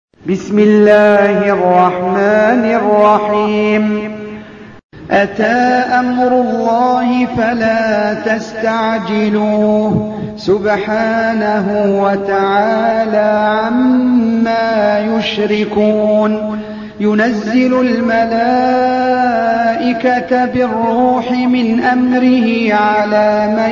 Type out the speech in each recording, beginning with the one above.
بسم الله الرحمن الرحيم. أتى أمر الله فلا تستعجلوه سبحانه وتعالى عما يشركون. ينزل الملائكة بالروح من أمره على من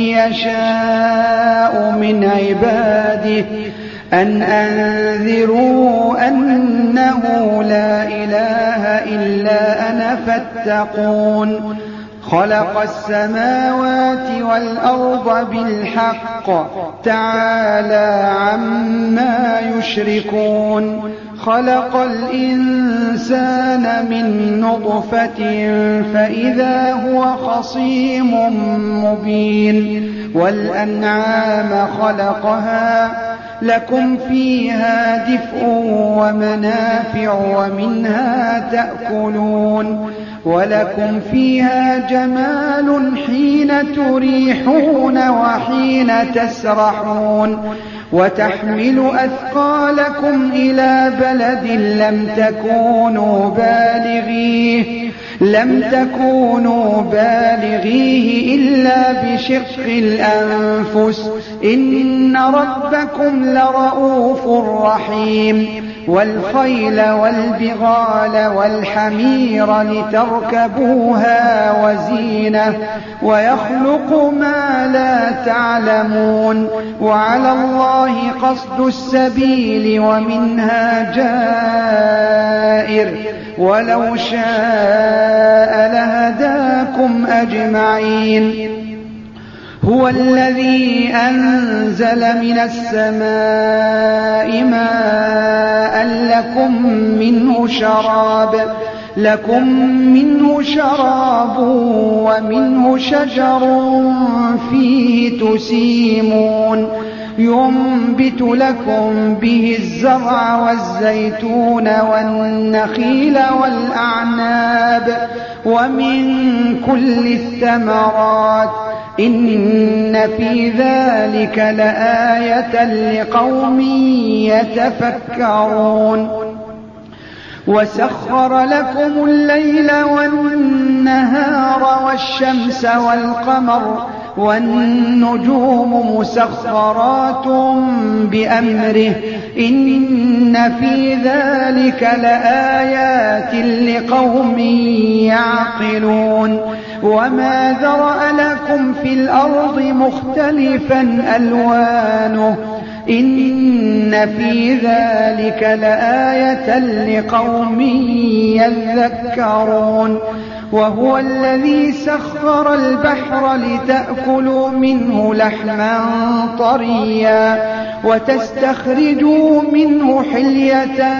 يشاء من عباده أن أنذروا أنه لا إله إلا أنا فاتقون. خلق السماوات والأرض بالحق تعالى عما يشركون. خلق الإنسان من نطفة فإذا هو خصيم مبين. والأنعام خلقها لكم فيها دفء ومنافع ومنها تأكلون. ولكم فيها جمال حين تريحون وحين تسرحون. وتحمل أثقالكم إلى بلد لم تكونوا بالغيه إلا بشق الأنفس إن ربكم لرؤوف رحيم. والخيل والبغال والحمير لتركبوها وزينة ويخلق ما لا تعلمون. وعلى الله قصد السبيل ومنها جائر ولو شاء لهداكم أجمعين. هو الذي أنزل من السماء ماء لكم منه شراب ومنه شجر فيه تسيمون. ينبت لكم به الزرع والزيتون والنخيل والأعناب ومن كل الثمرات إن في ذلك لآية لقوم يتفكرون. وسخر لكم الليل والنهار والشمس والقمر والنجوم مسخرات بأمره إن في ذلك لآيات لقوم يعقلون. وما ذرأ لكم في الأرض مختلفا ألوانه إن في ذلك لآية لقوم يذكرون. وهو الذي سخر البحر لتأكلوا منه لحما طريا وتستخرجوا منه حلية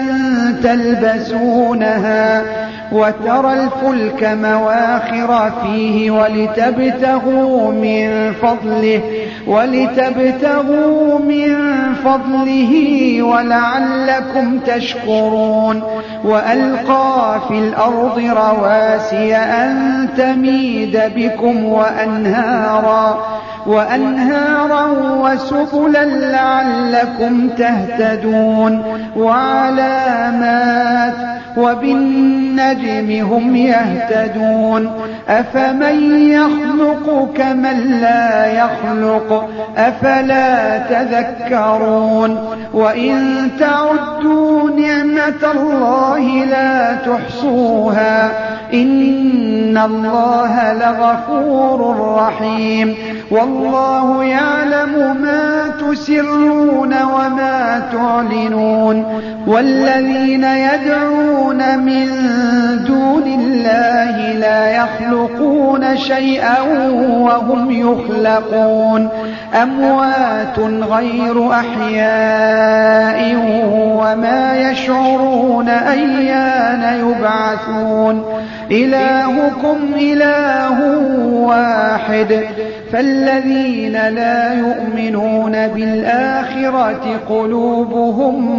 تلبسونها وترى الفلك مواخر فيه ولتبتغوا من فضله ولعلكم تشكرون. وألقى في الأرض رواسي أن تميد بكم وأنهارا وسبلا لعلكم تهتدون. وعلامات وبالنجم هم يهتدون. أفمن يخلق كمن لا يخلق أفلا تذكرون. وإن تعدوا نعمة الله لا تحصوها إن الله لغفور رحيم. والله يعلم ما تسرون وما تعلنون. والذين يدعون من دون الله لا يخلقون شيئا وهم يخلقون. أموات غير أحياء وما يشعرون أيان يبعثون. إلهكم إله واحد فالذين لا يؤمنون بالآخرة قلوبهم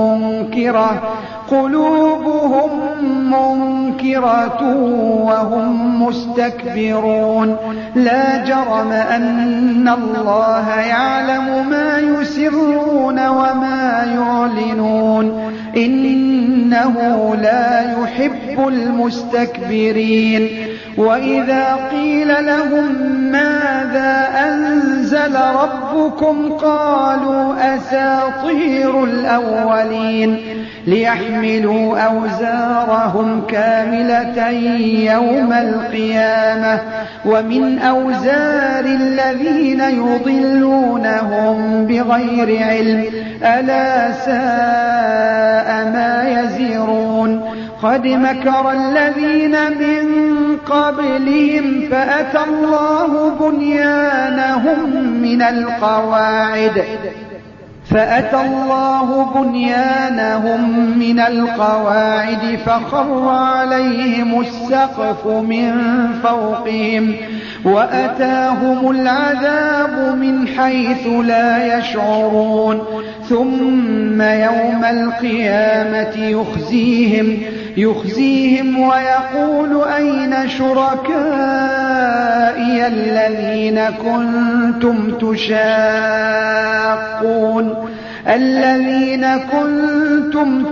منكرة وهم مستكبرون. لا جرم أن الله يعلم ما يسرون وما يعلنون إنه لا يحب المستكبرين وإذا قيل لهم ماذا أنزل ربكم قالوا أساطير الأولين ليحملوا أوزارهم كاملة يوم القيامة ومن أوزار الذين يضلونهم بغير علم ألا ساء ما يزرون قد مكر الذين من قبلهم فأتى الله بنيانهم من القواعد فخر عليهم السقف من فوقهم وأتاهم العذاب من حيث لا يشعرون ثم يوم القيامة يخزيهم ويقول أين شركائي الذين كنتم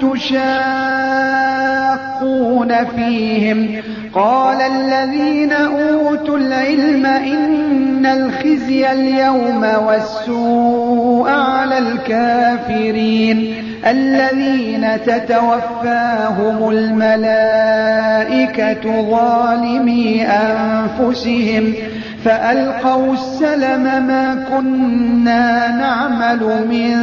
تشاقون فيهم قال الذين أوتوا العلم إن الخزي اليوم والسوء على الكافرين الذين تتوفاهم الملائكة ظالمي أنفسهم فألقوا السلم ما كنا نعمل من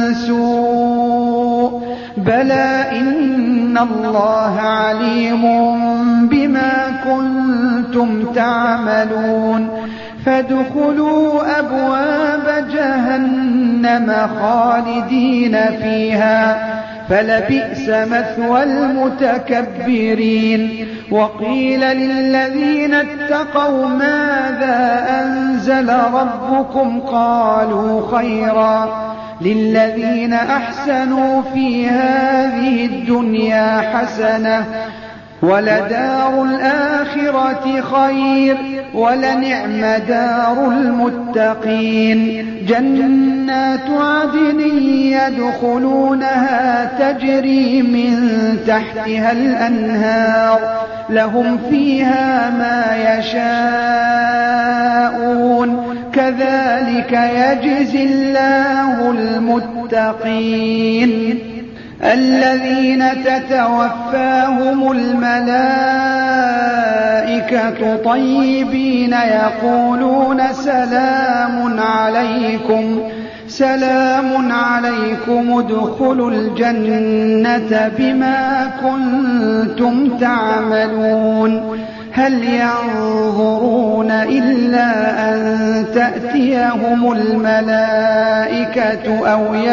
سوء بلى إن الله عليم بما كنتم تعملون فادخلوا أبواب جهنم خالدين فيها فلبئس مثوى المتكبرين وقيل للذين اتقوا ماذا أنزل ربكم قالوا خيرا للذين أحسنوا في هذه الدنيا حسنة ولدار الآخرة خير ولنعم دار المتقين جنات عدن يدخلونها تجري من تحتها الأنهار لهم فيها ما يشاءون كذلك يجزي الله المتقين الذين تتوفاهم الملائكة طيبين يقولون سلام عليكم ادخلوا الجنة بما كنتم تعملون هل ينظرون إلا أن تأتيهم الملائكة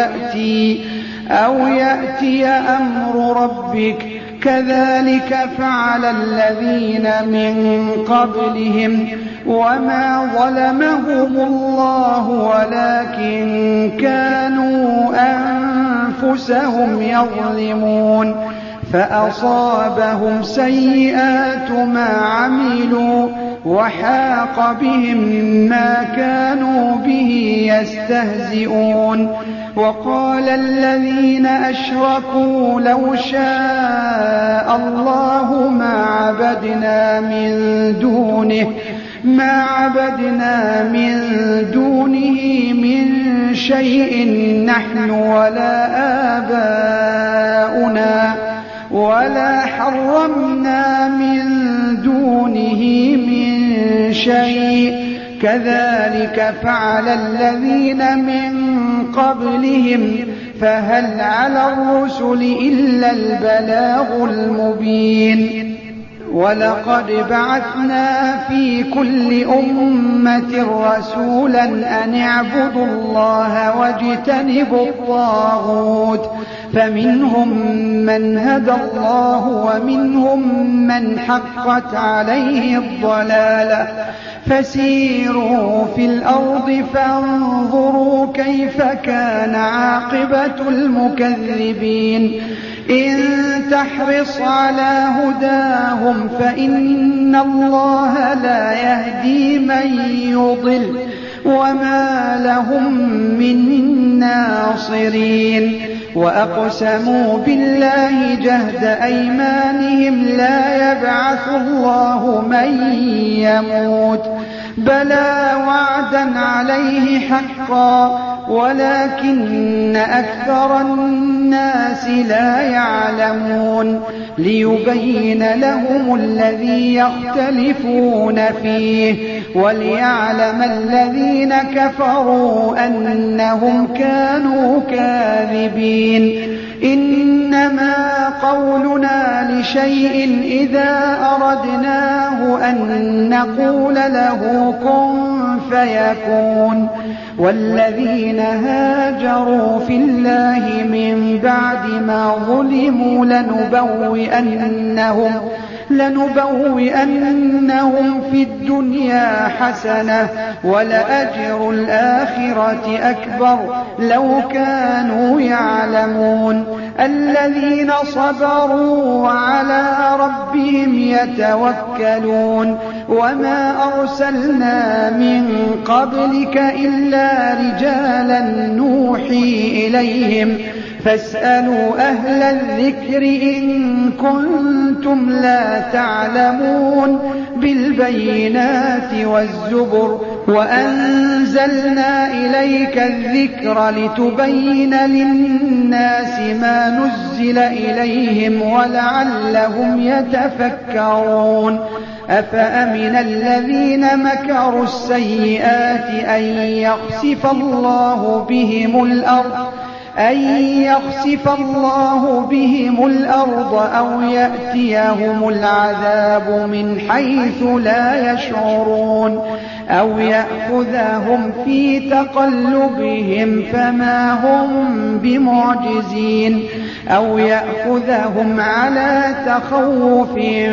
أو يأتي أمر ربك كذلك فعل الذين من قبلهم وما ظلمهم الله ولكن كانوا أنفسهم يظلمون فأصابهم سيئات ما عملوا وحاق بهم ما كانوا به يستهزئون وقال الذين أشركوا لو شاء الله ما عبدنا من دونه من شيء نحن ولا آباؤنا ولا حرمنا من دونه من شيء كذلك فعل الذين من قبلهم فهل على الرسل إلا البلاغ المبين ولقد بعثنا في كل أمة رسولا أن اعبدوا الله واجتنبوا الطاغوت فمنهم من هدى الله ومنهم من حقت عليه الضلالة فسيروا في الأرض فانظروا كيف كان عاقبة المكذبين إن تحرص على هداهم فإن الله لا يهدي من يضل وما لهم من ناصرين وأقسموا بالله جهد أيمانهم لا يبعث الله من يموت بلى وعدا عليه حقا ولكن أكثر الناس لا يعلمون ليبين لهم الذي يختلفون فيه وليعلم الذين كفروا أنهم كانوا كاذبين إنما قولنا لشيء إذا أردناه أن نقول له كن فيكون والذين هاجروا في الله من بعد ما ظلموا لنبوئنهم في الدنيا حسنة ولأجر الآخرة أكبر لو كانوا يعلمون الذين صبروا وعلى ربهم يتوكلون وما أرسلنا من قبلك إلا رجالا نوحي إليهم فاسألوا أهل الذكر إن كنتم لا تعلمون بالبينات والزبر وأنزلنا إليك الذكر لتبين للناس ما نزل إليهم ولعلهم يتفكرون أفأمن الذين مكروا السيئات أن يخسف الله بهم الأرض أو يأتيهم العذاب من حيث لا يشعرون أو يأخذهم في تقلبهم فما هم بمعجزين أو يأخذهم على تخوف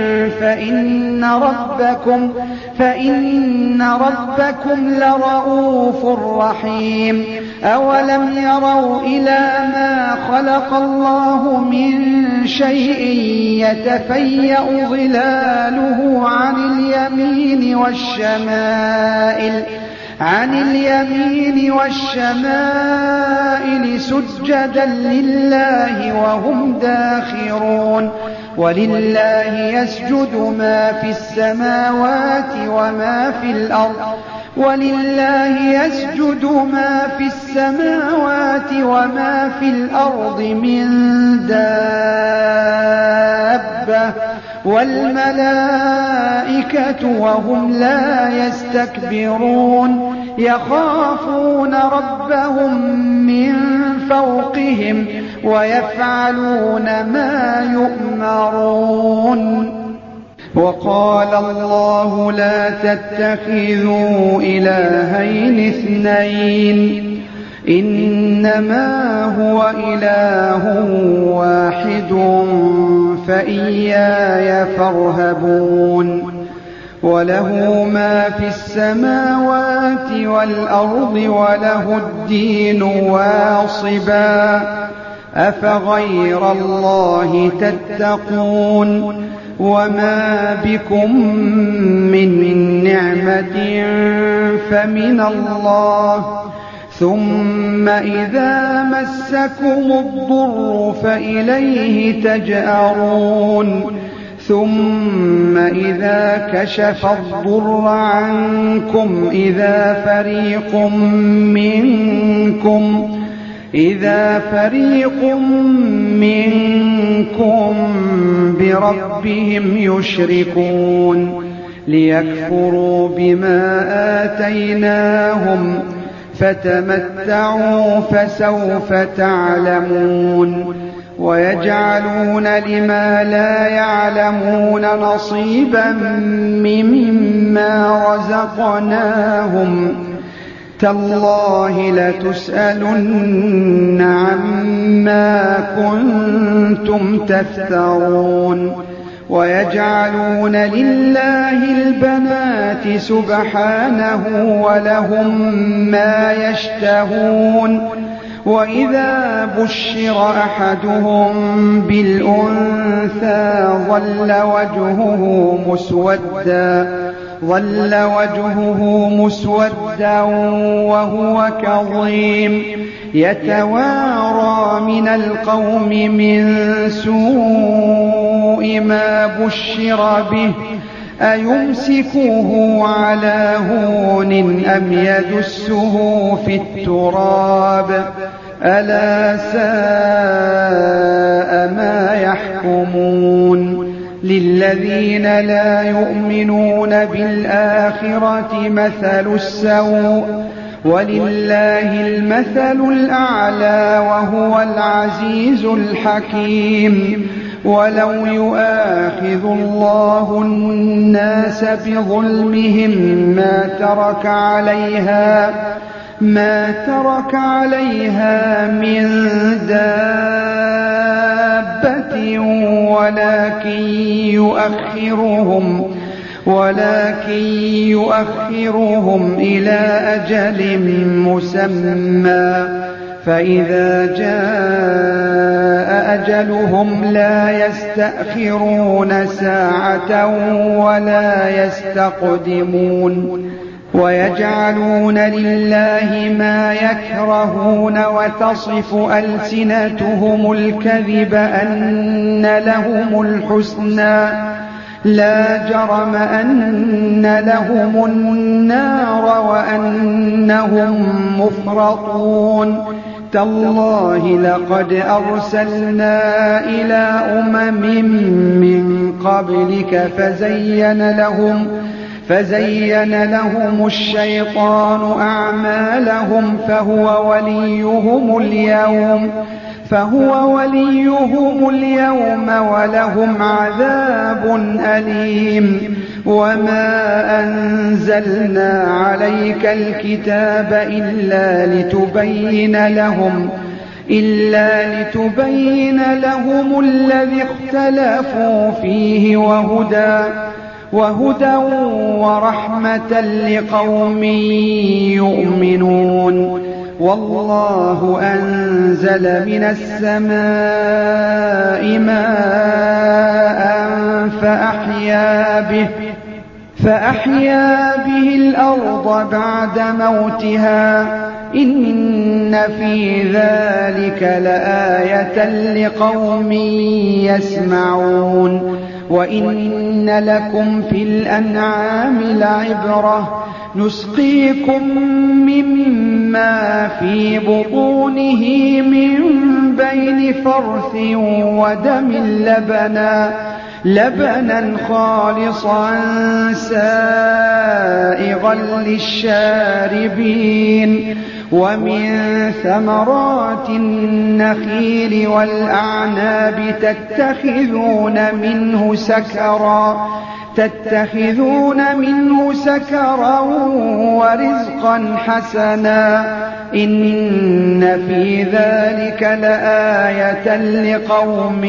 فإن ربكم لرؤوف رحيم أولم يروا إلى ما خلق الله من شيء يتفيأ ظلاله عن اليمين والشمائل سجدا لله وهم داخرون ولله يسجد ما في السماوات وما في الأرض من دابة والملائكة وهم لا يستكبرون يخافون ربهم من فوقهم ويفعلون ما يؤمرون وقال الله لا تتخذوا إلهين اثنين إنما هو إله واحد فإياي فارهبون وله ما في السماوات والأرض وله الدين واصبا أفغير الله تتقون وما بكم من نعمة فمن الله ثم إذا مسكم الضر فإليه تجأرون ثم إذا كشف الضر عنكم إذا فريق منكم بربهم يشركون ليكفروا بما آتيناهم فتمتعوا فسوف تعلمون ويجعلون لما لا يعلمون نصيبا مما رزقناهم تالله لتسألن عما كنتم تفترون ويجعلون لله البنات سبحانه ولهم ما يشتهون وإذا بشر أحدهم بالأنثى ظل وجهه مسودا وهو كظيم يتوارى من القوم من سوء ما بشر به أيمسكه على هون أم يدسه في التراب ألا ساء ما يحكمون للذين لا يؤمنون بالآخرة مثل السوء ولله المثل الأعلى وهو العزيز الحكيم ولو يؤاخذ الله الناس بظلمهم ما ترك عليها من دابة ولكن يؤخرهم إلى أجل مسمى فإذا جاء أجلهم لا يستأخرون ساعة ولا يستقدمون ويجعلون لله ما يكرهون وتصف ألسنتهم الكذب أن لهم الحسنى لا جرم أن لهم النار وأنهم مفرطون تالله لقد أرسلنا إلى من قبلك فزين لهم الشيطان أعمالهم فهو وليهم اليوم ولهم عذاب أليم وما أنزلنا عليك الكتاب إلا لتبين لهم الذي اختلفوا فيه وهدى ورحمة لقوم يؤمنون والله أنزل من السماء ماء فأحيا به الأرض بعد موتها إن في ذلك لآية لقوم يسمعون وإن لكم في الأنعام لعبرة نسقيكم مما في بطونه من بين فرث ودم لبنا خالصا سائغا للشاربين ومن ثمرات النخيل والأعناب تتخذون منه سكرا ورزقا حسنا إن في ذلك لآية لقوم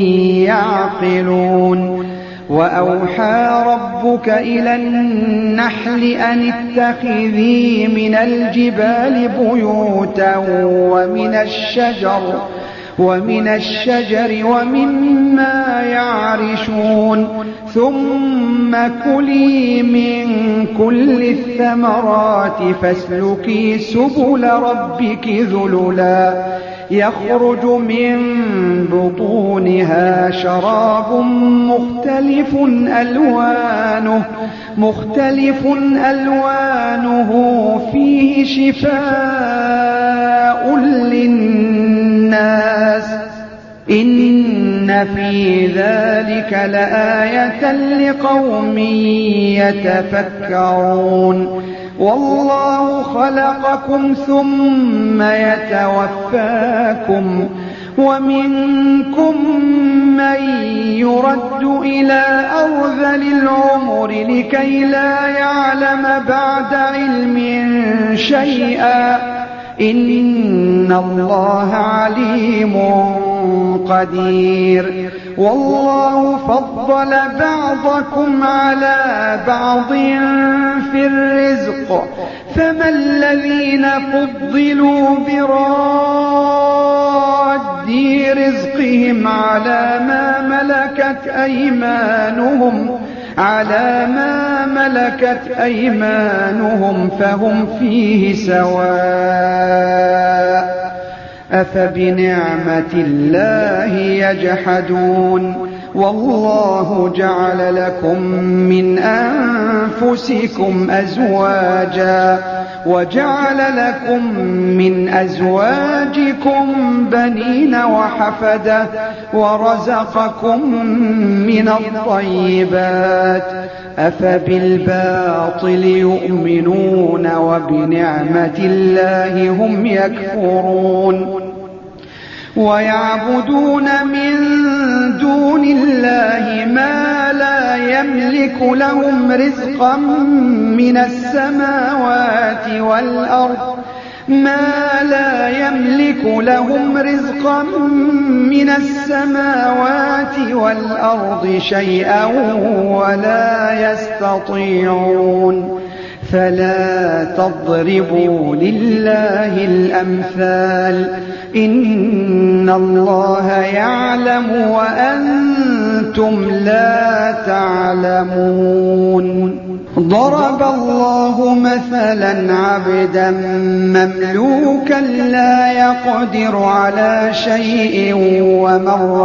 يعقلون وأوحى ربك إلى النحل أن اتخذي من الجبال بيوتا ومن الشجر ومما يعرشون ثم كلي من كل الثمرات فاسلكي سبل ربك ذللا يخرج من بطونها شراب مختلف ألوانه فيه شفاء للناس إن في ذلك لآية لقوم يتفكرون والله خلقكم ثم يتوفاكم ومنكم من يرد إلى أرذل العمر لكي لا يعلم بعد علم شيئا إن الله عليم قدير والله فضل بعضكم على بعض في الرزق فما الذين فضلوا براد رزقهم على ما ملكت أيمانهم فهم فيه سواء أفبنعمة الله يجحدون والله جعل لكم من أنفسكم أزواجا وجعل لكم من أزواجكم بنين وحفدة ورزقكم من الطيبات أفبالباطل يؤمنون وبنعمة الله هم يكفرون ويعبدون من دون الله ما لا يملك لهم رزقا من السماوات والأرض شيئا ولا يستطيعون فلا تضربوا لله الأمثال إن الله يعلم وأنتم لا تعلمون ضرب الله مثلا عبدا مملوكا لا يقدر على شيء ومن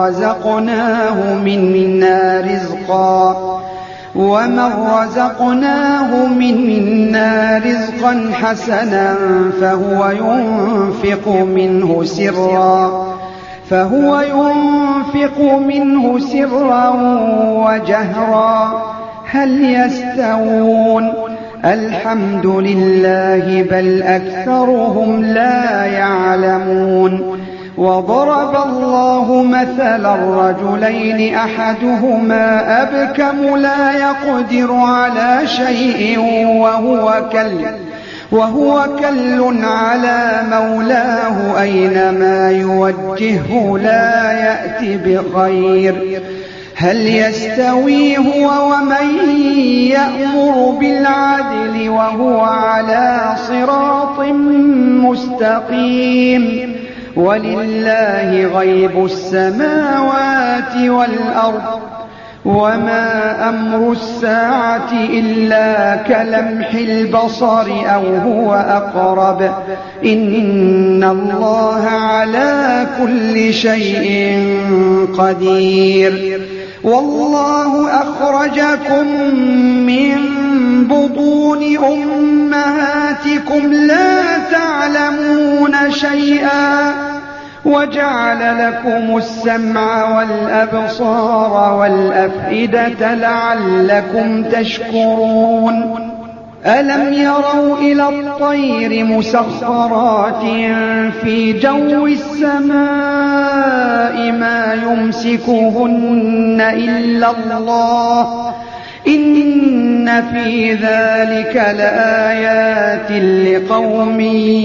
رزقناه منا رزقا حسنا فهو ينفق منه سرا وجهرا هل يستوون الحمد لله بل أكثرهم لا يعلمون وضرب الله مثلا رجلين أحدهما أبكم لا يقدر على شيء وهو كل على مولاه أينما يوجهه لا يأتي بخير هل يستوي هو ومن يأمر بالعدل وهو على صراط مستقيم ولله غيب السماوات والأرض وما أمر الساعة إلا كلمح البصر أو هو أقرب إن الله على كل شيء قدير والله أخرجكم من بطون أمهاتكم لا تعلمون شيئا وجعل لكم السمع والأبصار والأفئدة لعلكم تشكرون ألم يروا إلى الطير مسخرات في جو السماء ما يمسكهن إلا الله إن في ذلك لآيات لقوم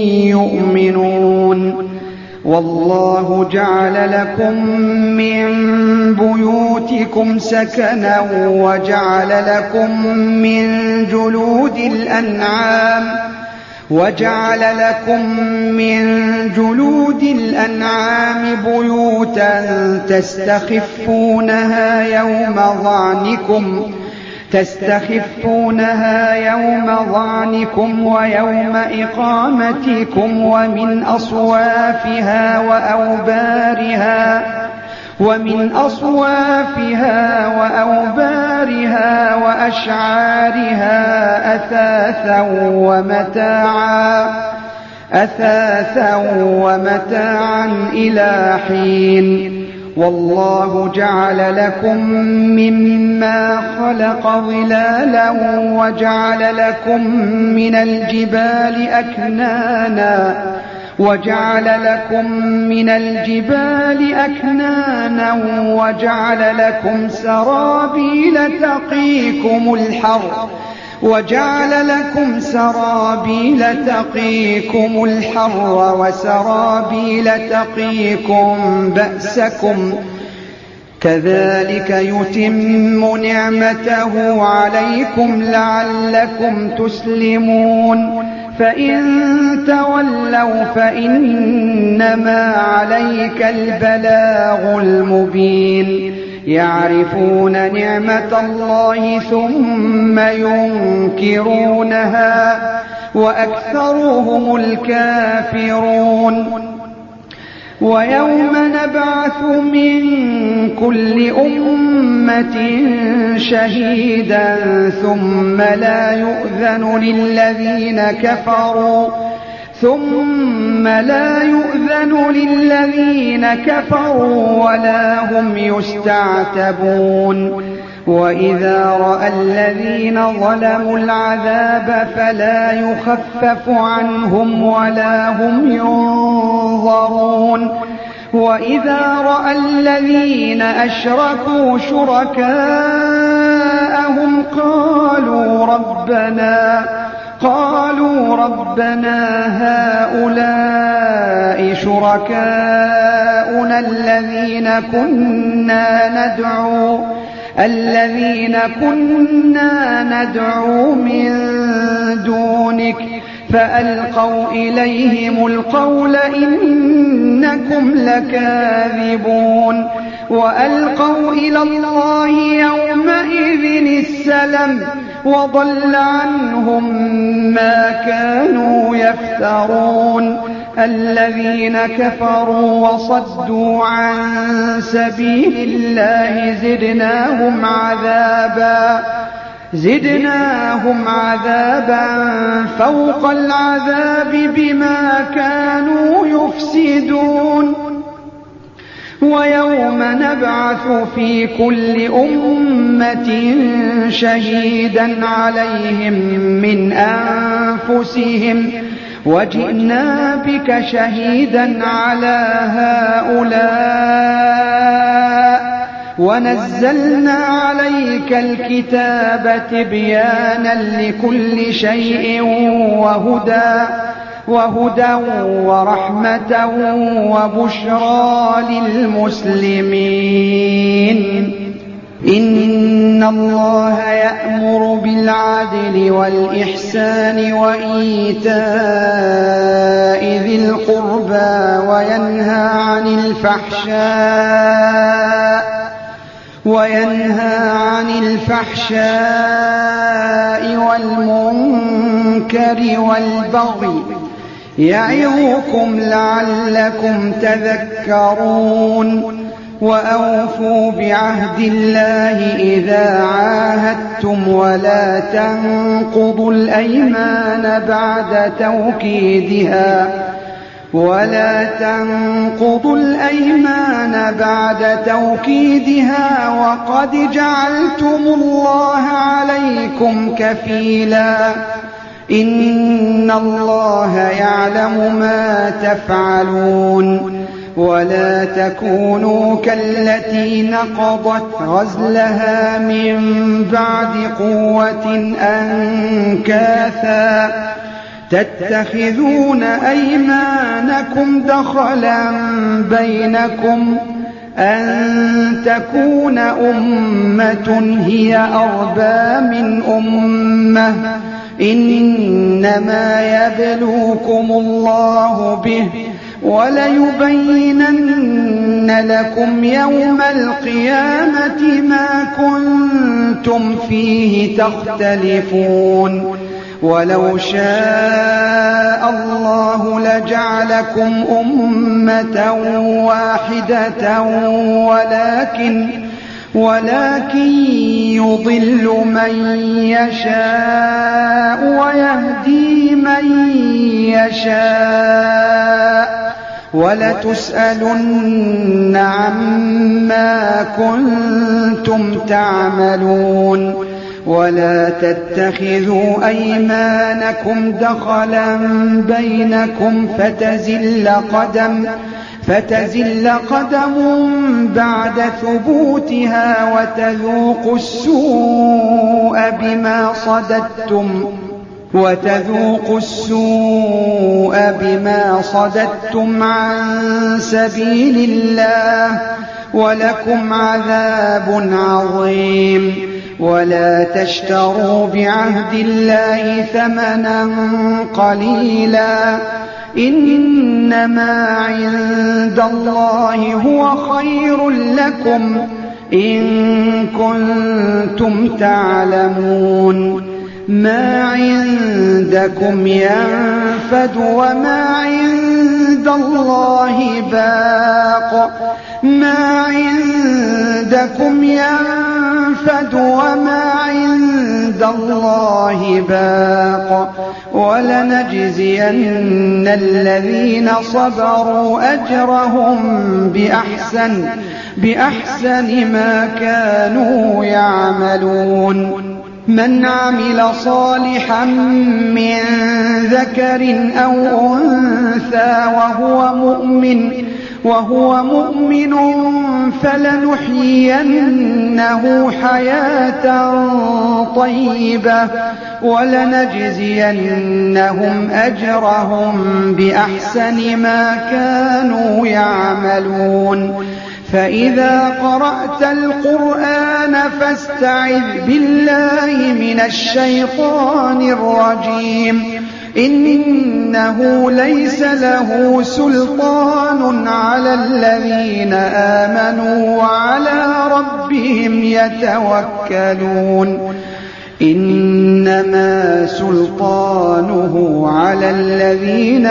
يؤمنون والله جعل لكم من بيوتكم سكنا وجعل لكم من جلود الأنعام بيوتا تستخفونها يوم ظعنكم ويوم إقامتكم ومن أصوافها وأوبارها وأشعارها أثاثا ومتاعا إلى حين والله جعل لكم مما خلق ظلالا وجعل لكم من الجبال أكنانا وجعل لكم سرابيل تقيكم الحر وسرابيل تقيكم بأسكم كذلك يتم نعمته عليكم لعلكم تسلمون فإن تولوا فإنما عليك البلاغ المبين يعرفون نعمة الله ثم ينكرونها وأكثرهم الكافرون ويوم نبعث من كل أمة شهيدا ثم لا يؤذن للذين كفروا ولا هم يستعتبون وإذا رأى الذين ظلموا العذاب فلا يخفف عنهم ولا هم ينظرون وإذا رأى الذين أشركوا شركاءهم قالوا ربنا هؤلاء شركاؤنا الذين كنا ندعو من دونك فألقوا إليهم القول إنكم لكاذبون وألقوا إلى الله يومئذ السلم وضل عنهم ما كانوا يفترون الذين كفروا وصدوا عن سبيل الله زدناهم عذابا فوق العذاب بما كانوا يفسدون ويوم نبعث في كل أمة شهيدا عليهم من أنفسهم وجئنا بك شهيدا على هؤلاء ونزلنا عليك الكتاب تبيانا لكل شيء وهدى ورحمة وبشرى للمسلمين إن الله يأمر بالعدل والإحسان وإيتاء ذي القربى وينهى عن الفحشاء والمنكر والبغي يعظكم لعلكم تذكرون وأوفوا بعهد الله إذا عاهدتم ولا تنقضوا الأيمان بعد توكيدها وقد جعلتم الله عليكم كفيلا إن الله يعلم ما تفعلون ولا تكونوا كالتي نقضت غزلها من بعد قوة أنكاثا تتخذون أيمانكم دخلا بينكم أن تكون أمة هي أربى من أمة إنما يبلوكم الله به وليبينن لكم يوم القيامة ما كنتم فيه تختلفون ولو شاء الله لجعلكم أمة واحدة ولكن يضل من يشاء ويهدي من يشاء ولتسألن عما كنتم تعملون ولا تتخذوا أيمانكم دخلا بينكم فتزل قدم بعد ثبوتها وتذوقوا السوء بما صددتم عن سبيل الله ولكم عذاب عظيم ولا تشتروا بعهد الله ثمنا قليلا إنما عند الله هو خير لكم إن كنتم تعلمون ما عندكم ينفد وما عند عند الله باق ما عندكم ينفد وما عند الله باق ولنجزين الذين صبروا أجرهم بأحسن ما كانوا يعملون من عمل صالحا من ذكر أو أنثى وهو مؤمن فلنحيينه حياة طيبة ولنجزينهم أجرهم بأحسن ما كانوا يعملون فإذا قرأت القرآن فاستعذ بالله من الشيطان الرجيم إنه ليس له سلطان على الذين آمنوا وعلى ربهم يتوكلون إنما سلطانه على الذين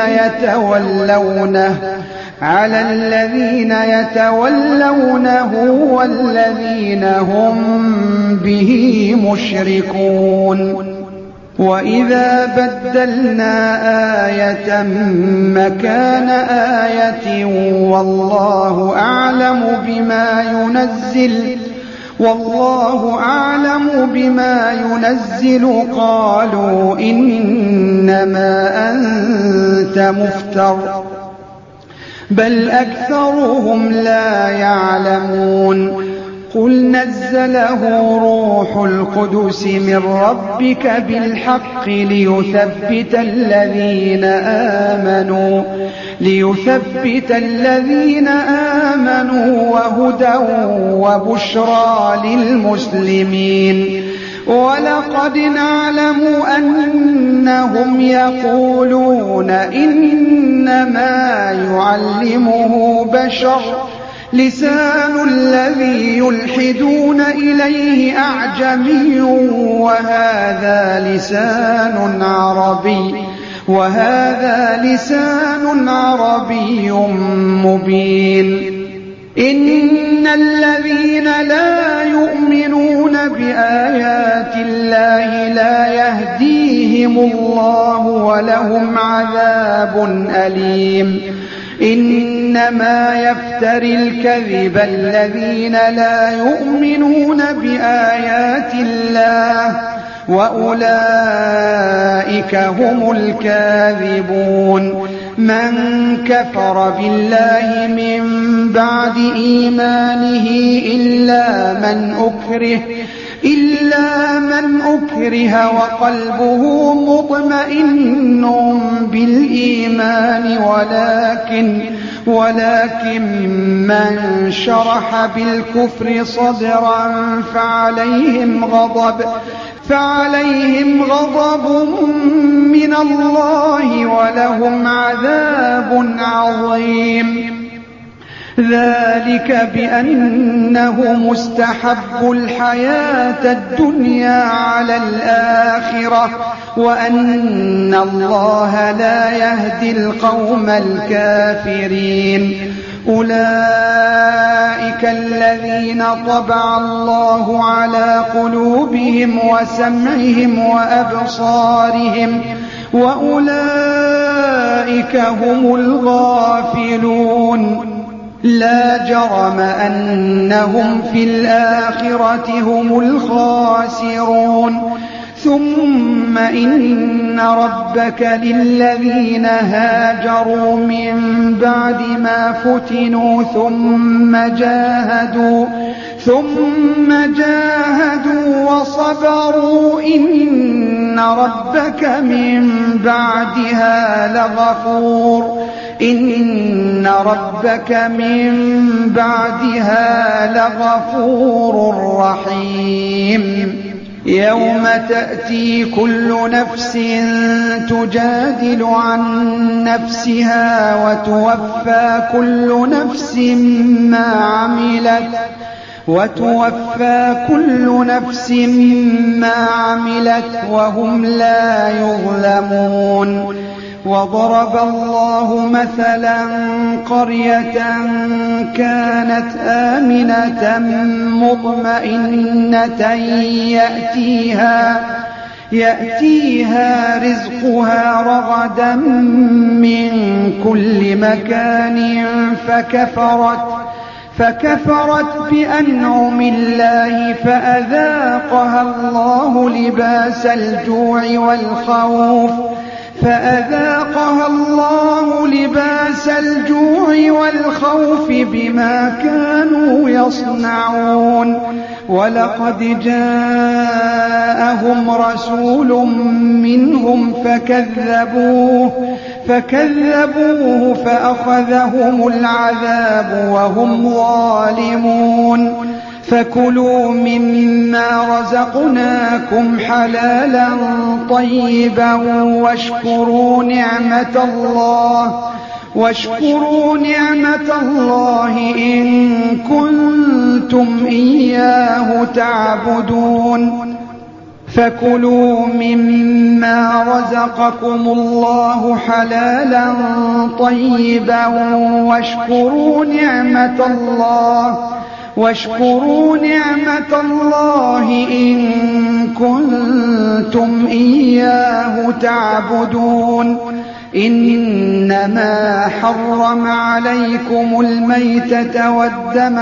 يتولونه والذين هم به مشركون وإذا بدلنا آية مكان آية والله أعلم بما ينزل قالوا إنما أنت مفتر بل أكثرهم لا يعلمون قل نزله روح القدس من ربك بالحق ليثبت الذين آمنوا وهدى وبشرى للمسلمين ولقد نعلم أنهم يقولون إنما يعلمه بشر لسان الذي يلحدون إليه أعجمي وهذا لسان عربي مبين إن الذين لا يؤمنون بآيات الله لا يهديهم الله ولهم عذاب أليم إنما يفتري الكذب الذين لا يؤمنون بآيات الله وأولئك هم الكاذبون من كفر بالله من بعد إيمانه إلا من أكره وقلبه مطمئن بالإيمان ولكن من شرح بالكفر صدرا فعليهم غضب من الله ولهم عذاب عظيم ذلك بأنه مستحب الحياة الدنيا على الآخرة وأن الله لا يهدي القوم الكافرين أولئك الذين طبع الله على قلوبهم وسمعهم وأبصارهم وأولئك هم الغافلون لا جرم أنهم في الآخرة هم الخاسرون ثم إن ربك للذين هاجروا من بعد ما فتنوا ثم جاهدوا وصبروا إن ربك من بعدها لغفور رحيم يوم تأتي كل نفس تجادل عن نفسها وتوفى كل نفس ما عملت وهم لا يظلمون وضرب الله مثلا قرية كانت آمنة مطمئنة يأتيها رزقها رغدا من كل مكان فكفرت بأنعم الله فأذاقها الله لباس الجوع والخوف بما كانوا يصنعون ولقد جاءهم رسول منهم فكذبوه فأخذهم العذاب وهم ظالمون فكلوا مما رزقناكم حلالا طيبا واشكروا نعمة الله إن كنتم إياه تعبدون فكلوا مما رزقكم الله حلالا طيبا واشكروا نعمة الله إن كنتم إياه تعبدون إنما حرم عليكم الميتة والدم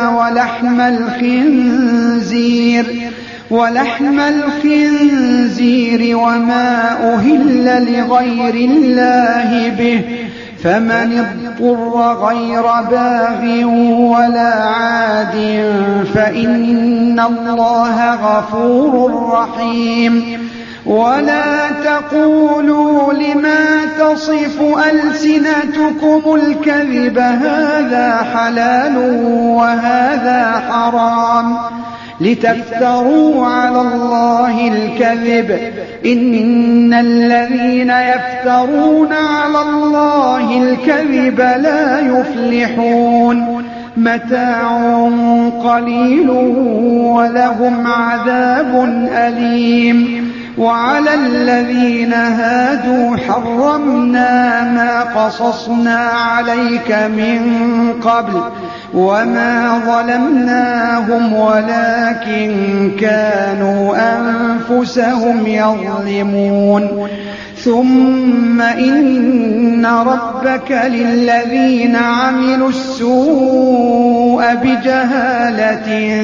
ولحم الخنزير وما أهل لغير الله به فمن اضطر غير باغ ولا عاد فإن الله غفور رحيم ولا تقولوا لما تصف ألسنتكم الكذب هذا حلال وهذا حرام لتفتروا على الله الكذب إن الذين يفترون على الله الكذب لا يفلحون متاع قليل ولهم عذاب أليم وعلى الذين هادوا حرمنا ما قصصنا عليك من قبل وما ظلمناهم ولكن كانوا أنفسهم يظلمون ثم إن ربك للذين عملوا السوء بجهالة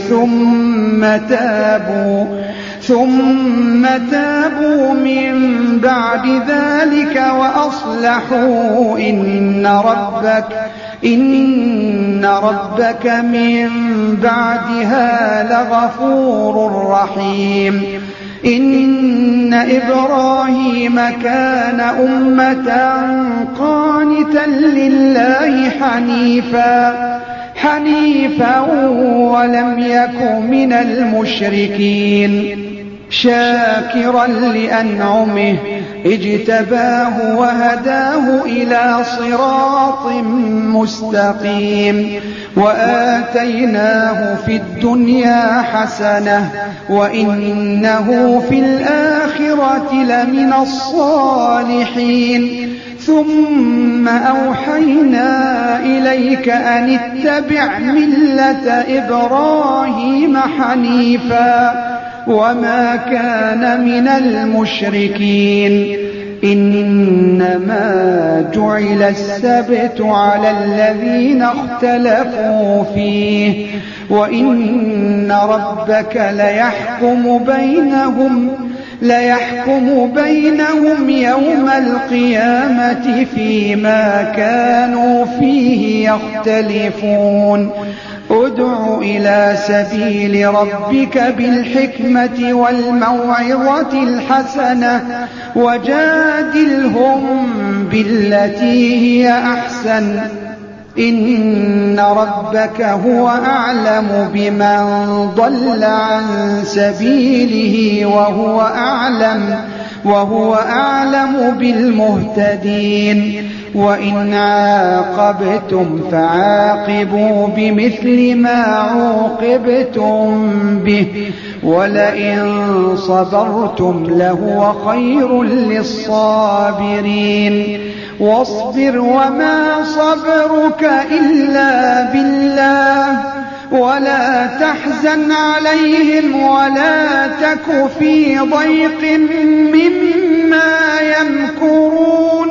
ثم تابوا من بعد ذلك وأصلحوا إن ربك من بعدها لغفور رحيم إن إبراهيم كان أمة قانتا لله حنيفا ولم يك من المشركين شاكرا لأنعمه اجتباه وهداه إلى صراط مستقيم وآتيناه في الدنيا حسنة وإنه في الآخرة لمن الصالحين ثم أوحينا إليك أن اتبع ملة إبراهيم حنيفا وما كان من المشركين إنما جعل السبت على الذين اختلفوا فيه وإن ربك ليحكم بينهم يوم القيامة فيما كانوا فيه يختلفون ادع إلى سبيل ربك بالحكمة والموعظة الحسنة وجادلهم بالتي هي أحسن إن ربك هو أعلم بمن ضل عن سبيله وهو أعلم بالمهتدين وإن عاقبتم فعاقبوا بمثل ما عوقبتم به ولئن صبرتم لهو خير للصابرين واصبر وما صبرك إلا بالله ولا تحزن عليهم ولا تك في ضيق مما يمكرون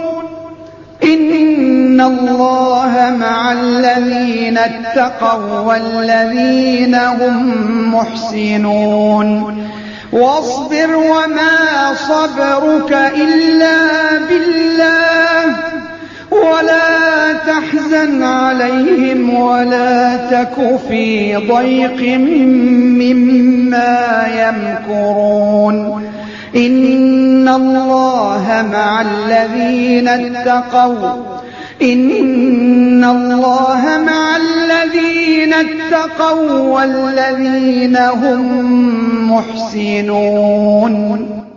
إن الله مع الذين اتقوا والذين هم محسنون واصبر وما صبرك إلا بالله ولا تحزن عليهم ولا تك في ضيق مما يمكرون إن الله مع الذين اتقوا والذين هم محسنون